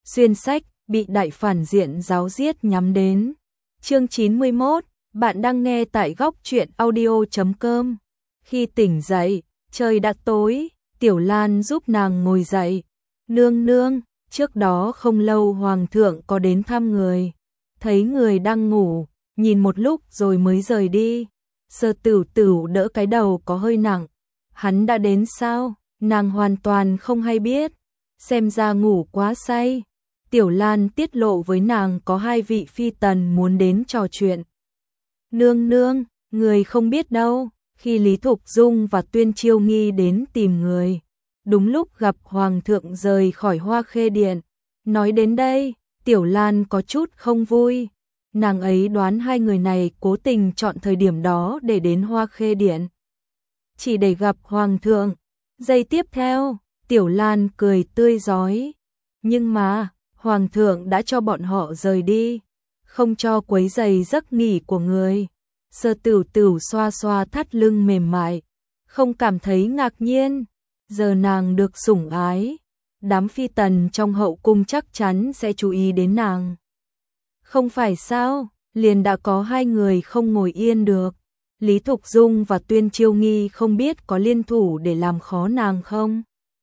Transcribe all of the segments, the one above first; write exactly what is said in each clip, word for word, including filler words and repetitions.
Xuyên sách, bị đại phản diện giáo giết nhắm đến. Chương chín mươi mốt, bạn đang nghe tại góc truyện audio chấm com. Khi tỉnh dậy, trời đã tối, Tiểu Lan giúp nàng ngồi dậy. Nương nương, trước đó không lâu hoàng thượng có đến thăm người. Thấy người đang ngủ, nhìn một lúc rồi mới rời đi. Sơ Tửu Tửu đỡ cái đầu có hơi nặng. Hắn đã đến sao? Nàng hoàn toàn không hay biết. Xem ra ngủ quá say. Tiểu Lan tiết lộ với nàng có hai vị phi tần muốn đến trò chuyện. Nương nương, người không biết đâu, khi Lý Thục Dung và Tuyên Chiêu Nghi đến tìm người. Đúng lúc gặp Hoàng thượng rời khỏi Hoa Khê Điện. Nói đến đây, Tiểu Lan có chút không vui. Nàng ấy đoán hai người này cố tình chọn thời điểm đó để đến Hoa Khê Điện. Chỉ để gặp Hoàng thượng. Giây tiếp theo, Tiểu Lan cười tươi rói. Nhưng mà, Hoàng thượng đã cho bọn họ rời đi, không cho quấy rầy giấc nghỉ của người. Sơ Tửu Tửu xoa xoa thắt lưng mềm mại, không cảm thấy ngạc nhiên. Giờ nàng được sủng ái, đám phi tần trong hậu cung chắc chắn sẽ chú ý đến nàng. Không phải sao, liền đã có hai người không ngồi yên được. Lý Thục Dung và Tuyên Chiêu Nghi không biết có liên thủ để làm khó nàng không?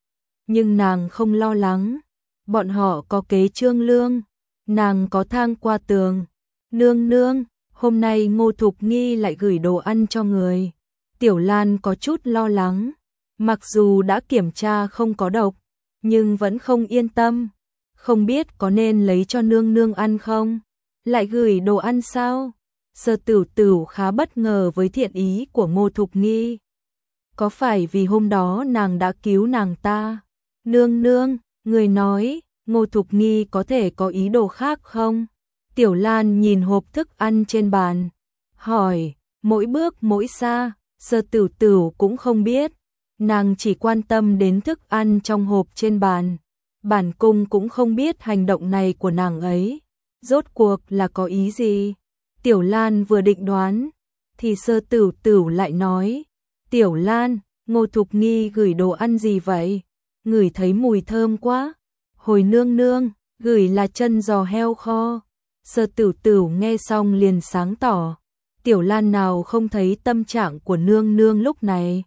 Nhưng nàng không lo lắng. Bọn họ có kế trương lương, nàng có thang qua tường. Nương nương, hôm nay Ngô Thục Nghi lại gửi đồ ăn cho người. Tiểu Lan có chút lo lắng, mặc dù đã kiểm tra không có độc, nhưng vẫn không yên tâm. Không biết có nên lấy cho nương nương ăn không? Lại gửi đồ ăn sao? Sơ Tửu Tửu khá bất ngờ với thiện ý của Ngô Thục Nghi. Có phải vì hôm đó nàng đã cứu nàng ta? Nương nương, người nói, Ngô Thục Nghi có thể có ý đồ khác không? Tiểu Lan nhìn hộp thức ăn trên bàn, hỏi, mỗi bước mỗi xa, Sơ Tửu Tửu cũng không biết. Nàng chỉ quan tâm đến thức ăn trong hộp trên bàn. Bản cung cũng không biết hành động này của nàng ấy rốt cuộc là có ý gì. Tiểu Lan vừa định đoán, thì Sơ Tửu Tửu lại nói, Tiểu Lan, Ngô Thục Nghi gửi đồ ăn gì vậy? Ngửi thấy mùi thơm quá. Hồi nương nương, gửi là chân giò heo kho. Sơ Tửu Tửu nghe xong liền sáng tỏ. Tiểu Lan nào không thấy tâm trạng của nương nương lúc này.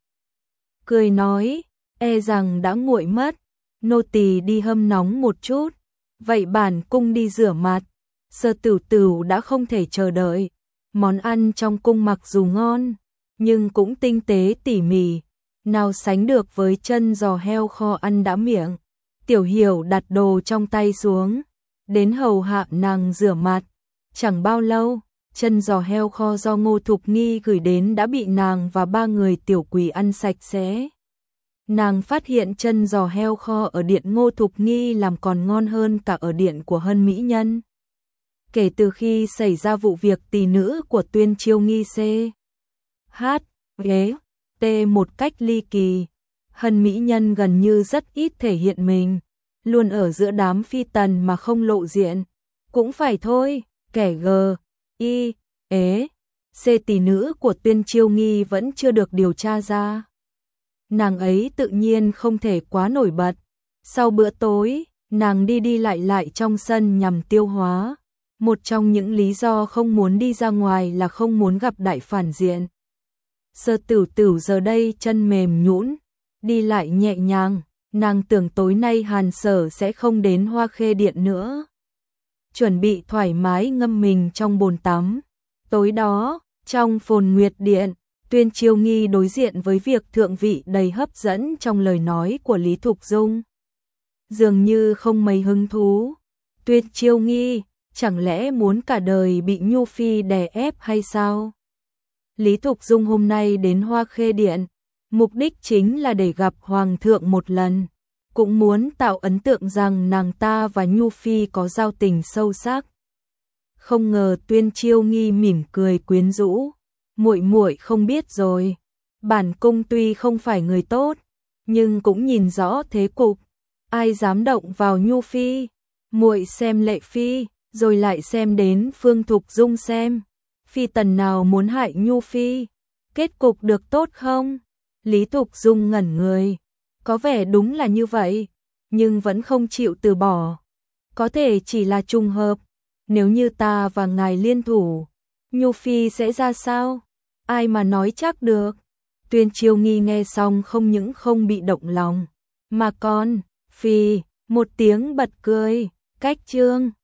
Cười nói, e rằng đã nguội mất. Nô tỳ đi hâm nóng một chút. Vậy bản cung đi rửa mặt. Sơ Tửu Tửu đã không thể chờ đợi. Món ăn trong cung mặc dù ngon, nhưng cũng tinh tế tỉ mỉ. Nào sánh được với chân giò heo kho ăn đã miệng. Tiểu Hiểu đặt đồ trong tay xuống, đến hầu hạ nàng rửa mặt. Chẳng bao lâu, chân giò heo kho do Ngô Thục Nghi gửi đến đã bị nàng và ba người tiểu quỷ ăn sạch sẽ. Nàng phát hiện chân giò heo kho ở điện Ngô Thục Nghi làm còn ngon hơn cả ở điện của Hân Mỹ Nhân. Kể từ khi xảy ra vụ việc tỷ nữ của Tuyên Chiêu Nghi C. H. Ghế. T một cách ly kỳ, Hân Mỹ Nhân gần như rất ít thể hiện mình, luôn ở giữa đám phi tần mà không lộ diện. Cũng phải thôi, kẻ G, I, ế, C tỷ nữ của Tuyên Chiêu Nghi vẫn chưa được điều tra ra. Nàng ấy tự nhiên không thể quá nổi bật. Sau bữa tối, nàng đi đi lại lại trong sân nhằm tiêu hóa. Một trong những lý do không muốn đi ra ngoài là không muốn gặp đại phản diện. Sơ Tửu Tửu giờ đây chân mềm nhũn, đi lại nhẹ nhàng, nàng tưởng tối nay Hàn Sở sẽ không đến Hoa Khê Điện nữa. Chuẩn bị thoải mái ngâm mình trong bồn tắm. Tối đó, trong Phồn Nguyệt Điện, Tuyên Chiêu Nghi đối diện với việc thượng vị đầy hấp dẫn trong lời nói của Lý Thục Dung. Dường như không mấy hứng thú. Tuyên Chiêu Nghi, chẳng lẽ muốn cả đời bị Nhu Phi đè ép hay sao? Lý Thục Dung hôm nay đến Hoa Khê Điện, mục đích chính là để gặp Hoàng thượng một lần, cũng muốn tạo ấn tượng rằng nàng ta và Nhu Phi có giao tình sâu sắc. Không ngờ Tuyên Chiêu Nghi mỉm cười quyến rũ, muội muội không biết rồi, bản cung tuy không phải người tốt, nhưng cũng nhìn rõ thế cục, ai dám động vào Nhu Phi, muội xem Lệ Phi, rồi lại xem đến Phương Thục Dung xem. Phi tần nào muốn hại Nhu Phi, kết cục được tốt không? Lý Thục Dung ngẩn người, có vẻ đúng là như vậy, nhưng vẫn không chịu từ bỏ. có thể chỉ là trùng hợp. Nếu như ta và ngài liên thủ, Nhu Phi sẽ ra sao? Ai mà nói chắc được. Tuyên Chiêu Nghi nghe xong không những không bị động lòng, mà còn, Phi, một tiếng bật cười, cách chương.